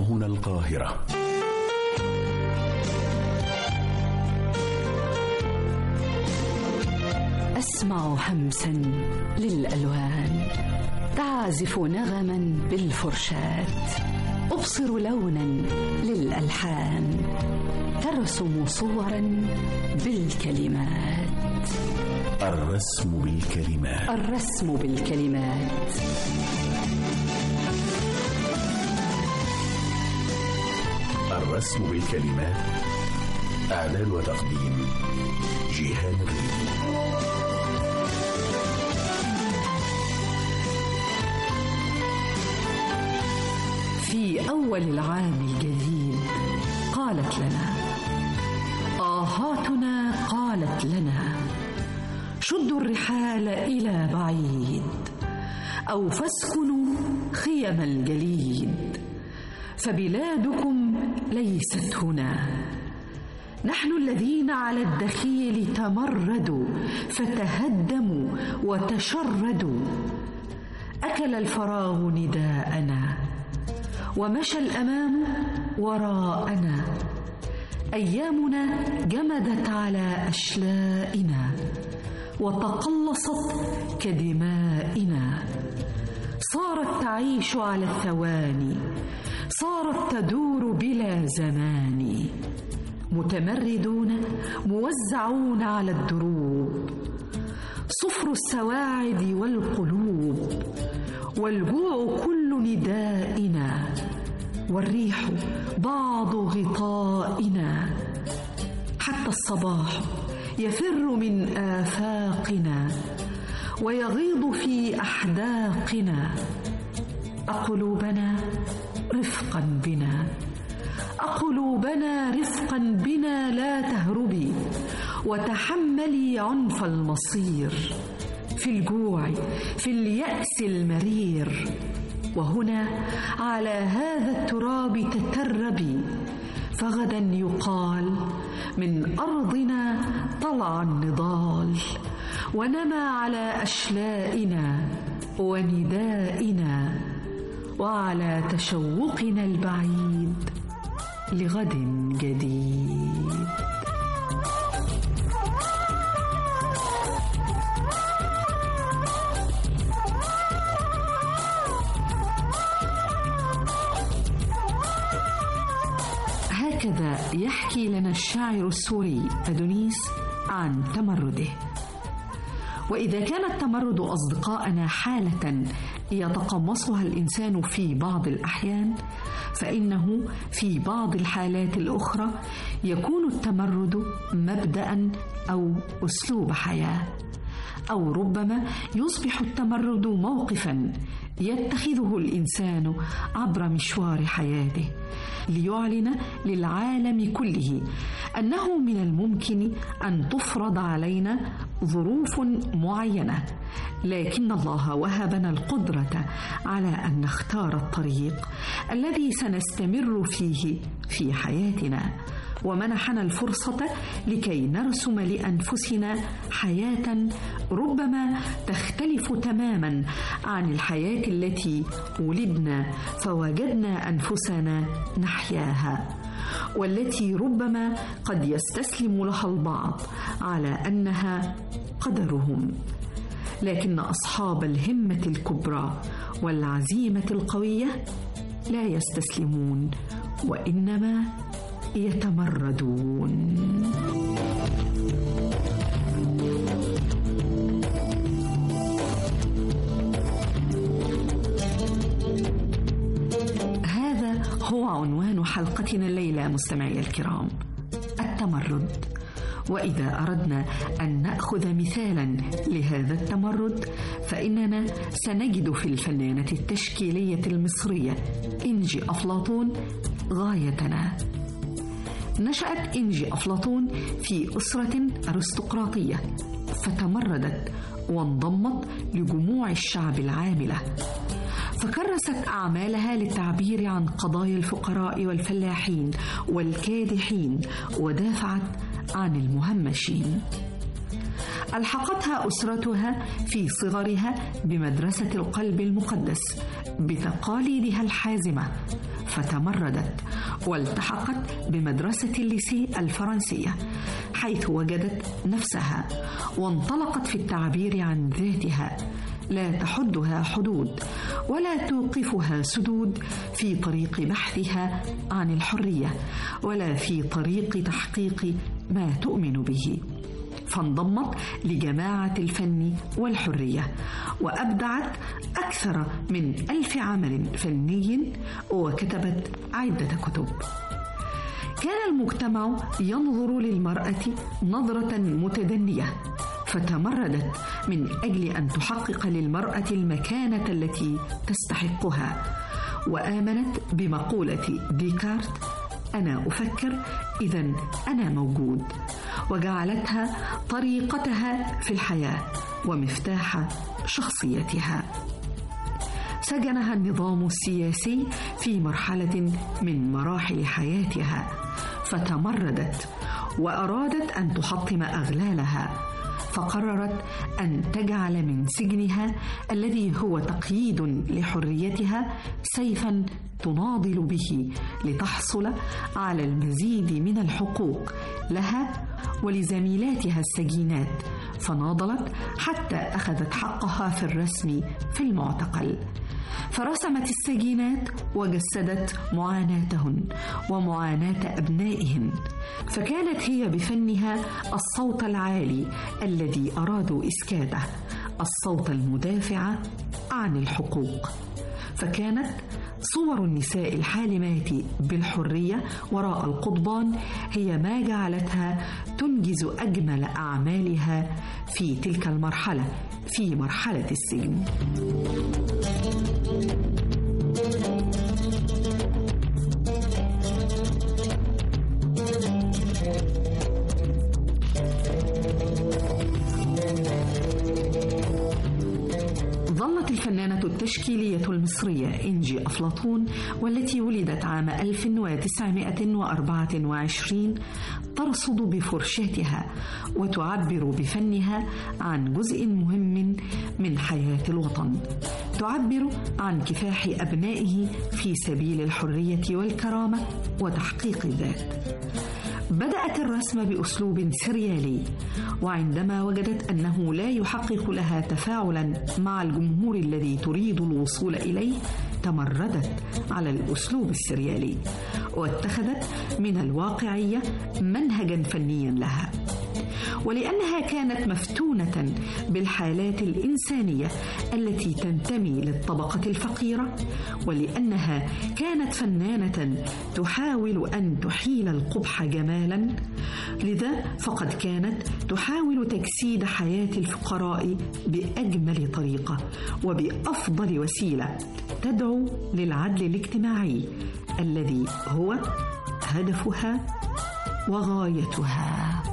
هنا القاهرة. أسمع همسا للألوان تعزف نغما بالفرشاة، أبصر لونا للألحان ترسم صورا بالكلمات. الرسم بالكلمات. الرسم بالكلمات. الرسم بالكلمات. إعداد وتقديم جيهان الريدي. في أول العام الجديد قالت لنا آهاتنا، قالت لنا شدوا الرحال إلى بعيد أو فاسكنوا خيم الجليد، فبلادكم ليست هنا. نحن الذين على الدخيل تمردوا فتهدموا وتشردوا، أكل الفراغ نداءنا ومشى الأمام وراءنا، أيامنا جمدت على أشلائنا وتقلصت كدمائنا، صارت تعيش على الثواني، صارت تدور بلا زمان، متمردون موزعون على الدروب، صفر السواعد والقلوب، والجوع كل ندائنا، والريح بعض غطائنا، حتى الصباح يفر من آفاقنا ويغيض في أحداقنا. أقلوبنا رفقا بنا، أقلوبنا رفقا بنا، لا تهربي وتحملي عنف المصير، في الجوع، في اليأس المرير، وهنا على هذا التراب تتربي، فغدا يقال من أرضنا طلع النضال، ونما على أشلائنا وندائنا، وعلى تشوقنا البعيد لغد جديد. هكذا يحكي لنا الشاعر السوري أدونيس عن تمرده. وإذا كان التمرد أصدقائنا حالة يتقمصها الإنسان في بعض الأحيان، فإنه في بعض الحالات الأخرى يكون التمرد مبدأ أو أسلوب حياة، أو ربما يصبح التمرد موقفا يتخذه الإنسان عبر مشوار حياته ليعلن للعالم كله أنه من الممكن أن تفرض علينا ظروف معينة، لكن الله وهبنا القدرة على أن نختار الطريق الذي سنستمر فيه في حياتنا، ومنحنا الفرصة لكي نرسم لأنفسنا حياة ربما تختلف تماما عن الحياة التي ولدنا فوجدنا أنفسنا نحياها، والتي ربما قد يستسلم لها البعض على أنها قدرهم، لكن أصحاب الهمة الكبرى والعزيمة القوية لا يستسلمون، وإنما يتمردون. هذا هو عنوان حلقتنا الليلة مستمعي الكرام، التمرد. وإذا أردنا أن نأخذ مثالا لهذا التمرد فإننا سنجد في الفنانة التشكيلية المصرية إنجي أفلاطون غايتنا. نشأت إنجي أفلاطون في أسرة أرستقراطية، فتمردت وانضمت لجموع الشعب العاملة، فكرست أعمالها للتعبير عن قضايا الفقراء والفلاحين والكادحين، ودافعت عن المهمشين. ألحقتها أسرتها في صغرها بمدرسة القلب المقدس بتقاليدها الحازمة، فتمردت والتحقت بمدرسة الليسي الفرنسية، حيث وجدت نفسها وانطلقت في التعبير عن ذاتها، لا تحدها حدود ولا توقفها سدود في طريق بحثها عن الحرية ولا في طريق تحقيق ما تؤمن به. فانضمت لجماعة الفن والحرية وأبدعت أكثر من 1000 عمل فني وكتبت عدة كتب. كان المجتمع ينظر للمرأة نظرة متدنية، فتمردت من أجل أن تحقق للمرأة المكانة التي تستحقها، وآمنت بمقولة ديكارت: أنا أفكر إذن أنا موجود، وجعلتها طريقتها في الحياة ومفتاح شخصيتها. سجنها النظام السياسي في مرحلة من مراحل حياتها، فتمردت وأرادت أن تحطم أغلالها، فقررت أن تجعل من سجنها الذي هو تقييد لحريتها سيفاً تناضل به لتحصل على المزيد من الحقوق لها ولزميلاتها السجينات، فناضلت حتى أخذت حقها في الرسم في المعتقل، فرسمت السجينات وجسدت معاناتهن ومعاناة أبنائهن، فكانت هي بفنها الصوت العالي الذي أرادوا إسكاته، الصوت المدافع عن الحقوق. فكانت صور النساء الحالمات بالحرية وراء القضبان هي ما جعلتها تنجز أجمل أعمالها في تلك المرحلة، في مرحلة السجن. ظلت الفنانة التشكيلية المصرية إنجي أفلاطون، والتي ولدت عام 1924، ترصد بفرشاتها وتعبر بفنها عن جزء مهم من حياة الوطن، تعبر عن كفاح أبنائه في سبيل الحرية والكرامة وتحقيق الذات. بدأت الرسم بأسلوب سريالي، وعندما وجدت أنه لا يحقق لها تفاعلا مع الجمهور الذي تريد الوصول إليه، تمردت على الأسلوب السريالي واتخذت من الواقعية منهجا فنيا لها. ولأنها كانت مفتونة بالحالات الإنسانية التي تنتمي للطبقة الفقيرة، ولأنها كانت فنانة تحاول أن تحيل القبح جمالا، لذا فقد كانت تحاول تجسيد حياة الفقراء بأجمل طريقة وبأفضل وسيلة تدعو للعدل الاجتماعي الذي هو هدفها وغايتها.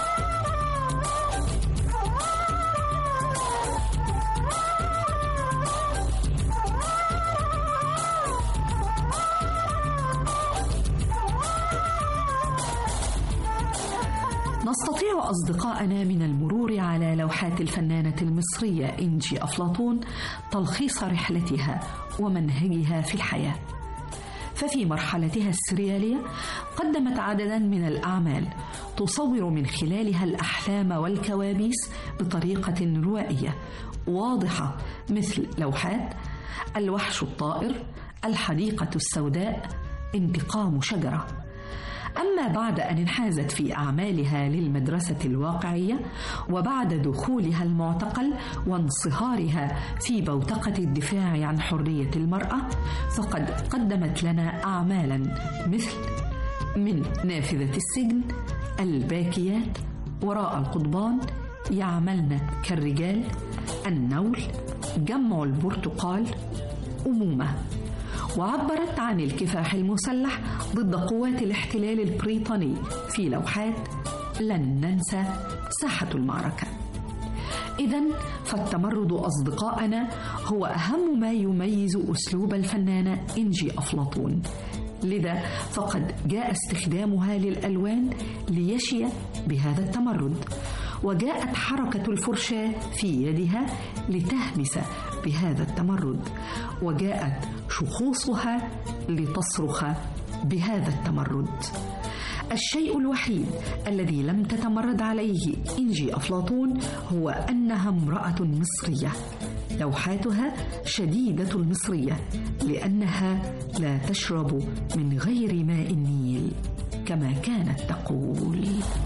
نستطيع أصدقائنا من المرور على لوحات الفنانة المصرية إنجي أفلاطون تلخيص رحلتها ومنهجها في الحياة. ففي مرحلتها السريالية قدمت عددا من الأعمال تصور من خلالها الأحلام والكوابيس بطريقة روائية واضحة، مثل لوحات الوحش الطائر، الحديقة السوداء، انتقام شجرة. أما بعد أن انحازت في أعمالها للمدرسة الواقعية، وبعد دخولها المعتقل وانصهارها في بوتقة الدفاع عن حرية المرأة، فقد قدمت لنا أعمالا مثل من نافذة السجن، الباكيات، وراء القضبان، يعملن كالرجال، النول، جمع البرتقال، أمومة. وعبرت عن الكفاح المسلح ضد قوات الاحتلال البريطاني في لوحات لن ننسى ساحة المعركة. إذن فالتمرد أصدقائنا هو أهم ما يميز أسلوب الفنانة إنجي أفلاطون، لذا فقد جاء استخدامها للألوان ليشي بهذا التمرد، وجاءت حركة الفرشاة في يدها لتهمس بهذا التمرد، وجاءت شخوصها لتصرخ بهذا التمرد. الشيء الوحيد الذي لم تتمرد عليه إنجي أفلاطون هو أنها امرأة مصرية. لوحاتها شديدة المصرية لأنها لا تشرب من غير ماء النيل كما كانت تقول.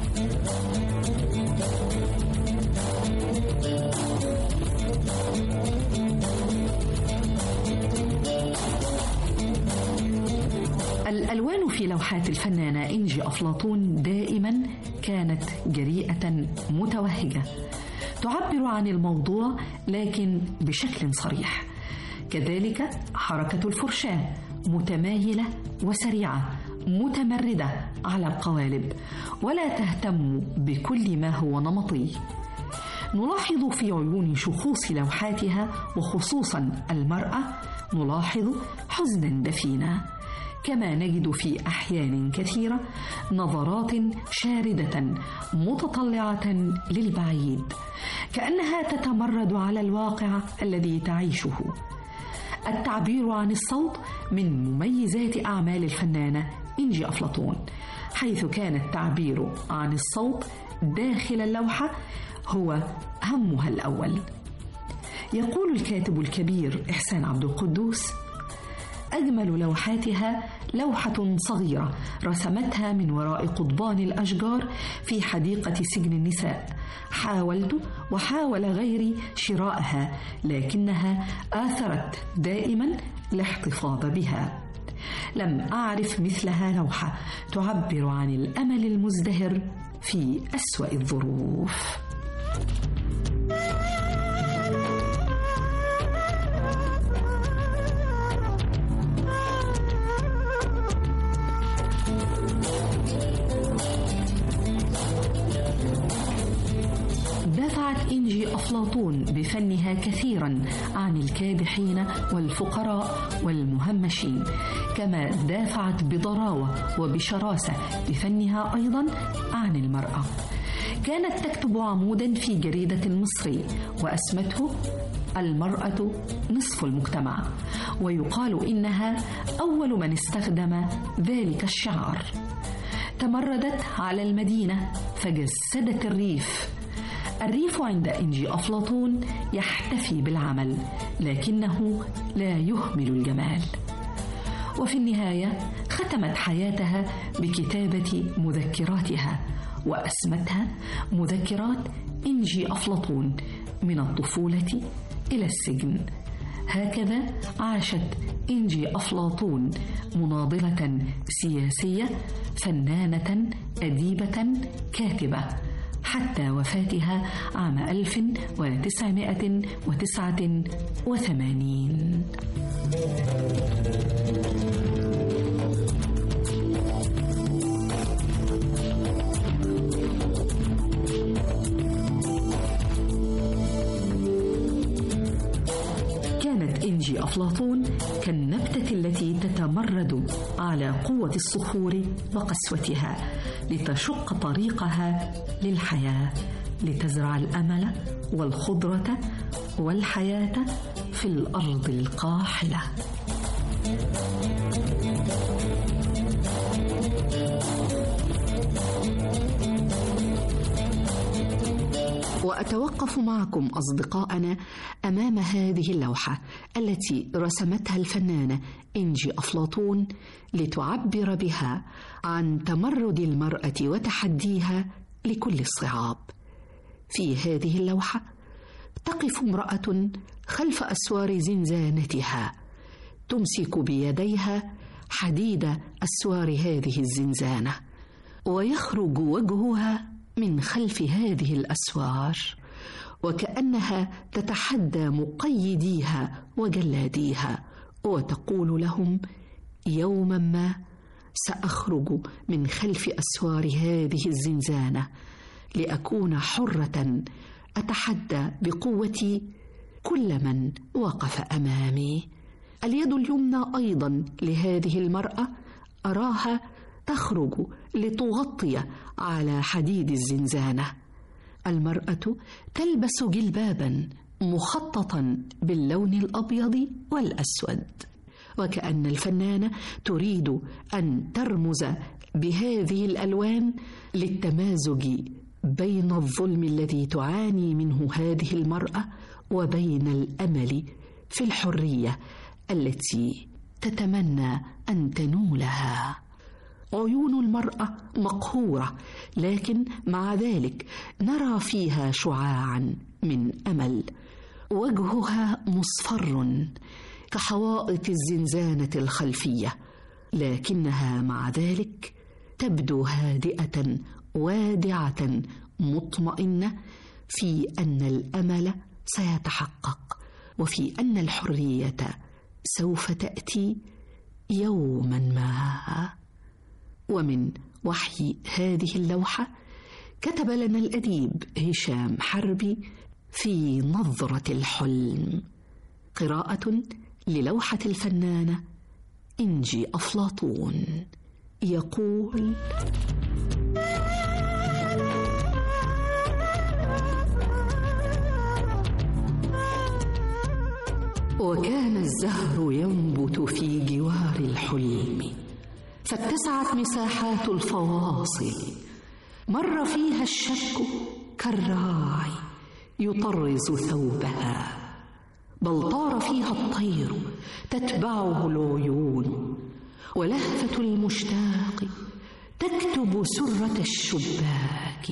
الألوان في لوحات الفنانة إنجي أفلاطون دائما كانت جريئة متوهجة، تعبر عن الموضوع لكن بشكل صريح. كذلك حركة الفرشاة متمايلة وسريعة، متمردة على القوالب، ولا تهتم بكل ما هو نمطي. نلاحظ في عيون شخوص لوحاتها وخصوصا المرأة نلاحظ حزنا دفينا، كما نجد في أحيان كثيرة نظرات شاردة متطلعة للبعيد، كأنها تتمرد على الواقع الذي تعيشه. التعبير عن الصوت من مميزات أعمال الفنانة إنجي أفلاطون، حيث كان التعبير عن الصوت داخل اللوحة هو همها الأول. يقول الكاتب الكبير إحسان عبد القدوس: أجمل لوحاتها لوحة صغيرة رسمتها من وراء قضبان الأشجار في حديقة سجن النساء. حاولت وحاول غيري شراءها، لكنها آثرت دائما الاحتفاظ بها. لم أعرف مثلها لوحة تعبر عن الأمل المزدهر في أسوأ الظروف. دافعت إنجي أفلاطون بفنها كثيرا عن الكادحين والفقراء والمهمشين، كما دافعت بضراوة وبشراسة بفنها أيضا عن المرأة. كانت تكتب عمودا في جريدة المصري وأسمته المرأة نصف المجتمع، ويقال إنها أول من استخدم ذلك الشعار. تمردت على المدينة فجسدت الريف. الريف عند إنجي أفلاطون يحتفي بالعمل لكنه لا يهمل الجمال. وفي النهاية ختمت حياتها بكتابة مذكراتها وأسمتها مذكرات إنجي أفلاطون من الطفولة إلى السجن. هكذا عاشت إنجي أفلاطون مناضلة سياسية، فنانة، أديبة، كاتبة، حتى وفاتها عام 1989. كانت إنجي أفلاطون كالنبتة التي تتمرد على قوة الصخور وقسوتها لتشق طريقها للحياة، لتزرع الأمل والخضرة والحياة في الأرض القاحلة. وأتوقف معكم أصدقائنا أمام هذه اللوحة التي رسمتها الفنانة إنجي أفلاطون لتعبر بها عن تمرد المرأة وتحديها لكل الصعاب. في هذه اللوحة تقف امرأة خلف أسوار زنزانتها، تمسك بيديها حديد أسوار هذه الزنزانة، ويخرج وجهها من خلف هذه الأسوار وكأنها تتحدى مقيديها وجلاديها، وتقول لهم: يوما ما سأخرج من خلف أسوار هذه الزنزانة لأكون حرة أتحدى بقوتي كل من وقف أمامي. اليد اليمنى أيضا لهذه المرأة أراها تخرج لتغطي على حديد الزنزانة. المرأة تلبس جلبابا مخططا باللون الأبيض والأسود، وكأن الفنانة تريد أن ترمز بهذه الألوان للتمازج بين الظلم الذي تعاني منه هذه المرأة وبين الأمل في الحرية التي تتمنى أن تنولها. عيون المرأة مقهورة، لكن مع ذلك نرى فيها شعاعا من أمل. وجهها مصفر كحوائط الزنزانة الخلفية، لكنها مع ذلك تبدو هادئة وادعة مطمئنة في أن الأمل سيتحقق، وفي أن الحرية سوف تأتي يوما ما. ومن وحي هذه اللوحة كتب لنا الأديب هشام حربي في نظرة الحلم، قراءة للوحة الفنانة إنجي أفلاطون. يقول: وكان الزهر ينبت في جوار الحلم، فاتسعت مساحات الفواصل، مر فيها الشك كالراعي يطرز ثوبها، بل طار فيها الطير تتبعه العيون، ولهفة المشتاق تكتب سرة الشباك،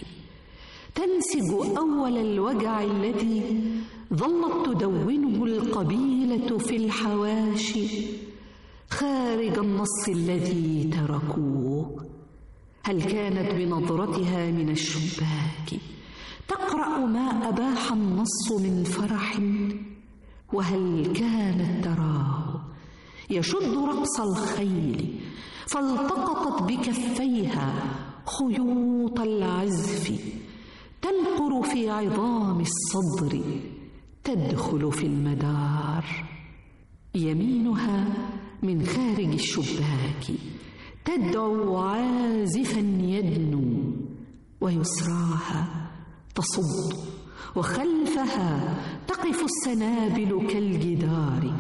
تنسج أول الوجع الذي ظلت تدونه القبيلة في الحواشي خارج النص الذي تركوه. هل كانت بنظرتها من الشباك تقرأ ما أباح النص من فرح؟ وهل كانت تراه يشد رقص الخيل فالتقطت بكفيها خيوط العزف تنقر في عظام الصدر تدخل في المدار؟ يمينها من خارج الشباك تدعو عازفا يدنو، ويسراها تصد، وخلفها تقف السنابل كالجدار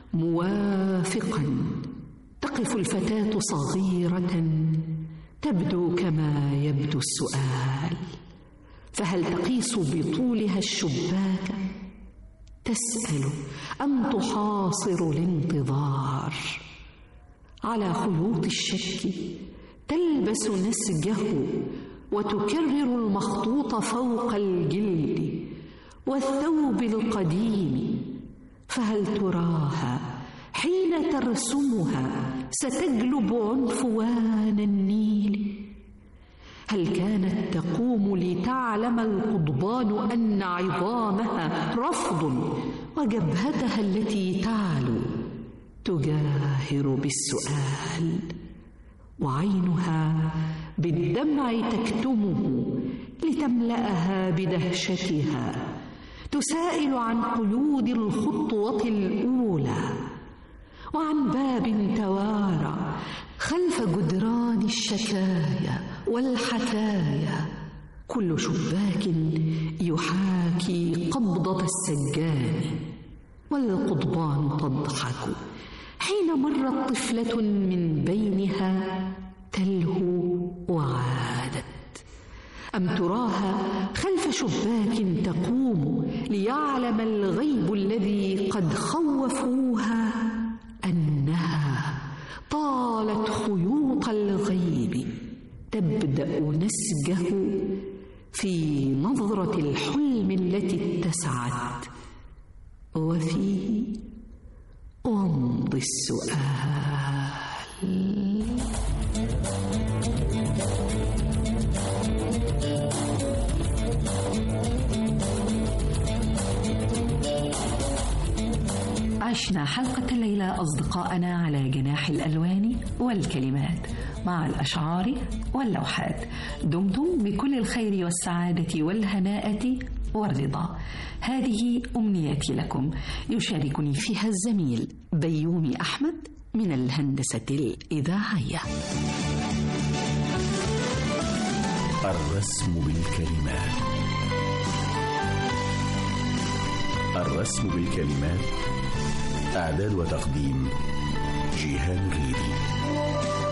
موافقا. تقف الفتاة صغيرة تبدو كما يبدو السؤال، فهل تقيس بطولها الشباك؟ تسأل أم تحاصر الانتظار؟ على خيوط الشك تلبس نسجه وتكرر المخطوط فوق الجلد والثوب القديم، فهل تراها حين ترسمها ستجلب عنفوان النيل؟ هل كانت تقوم لتعلم القضبان أن عظامها رفض، وجبهتها التي تعلو تجاهر بالسؤال، وعينها بالدمع تكتمه لتملأها بدهشتها، تسائل عن قيود الخطوة الأولى وعن باب توارى خلف جدران الشكايا والحكايا، كل شباك يحاكي قبضة السجان، والقضبان تضحك حين مرت طفلة من بينها تلهو وعادت. أم تراها خلف شباك تقوم ليعلم الغيب الذي قد خوفوها أنها طالت خيوط الغيب تبدأ نسجه في نظرة الحلم التي اتسعت، وفيه ومضي السؤال. عشنا حلقة الليلة أصدقائنا على جناح الألوان والكلمات مع الأشعار واللوحات. دمتم بكل الخير والسعادة والهناءة والرضا. هذه أمنيتي لكم. يشاركني فيها الزميل بيومي أحمد من الهندسة الإذاعية. الرسم بالكلمات. الرسم بالكلمات. إعداد وتقديم جيهان الريدي.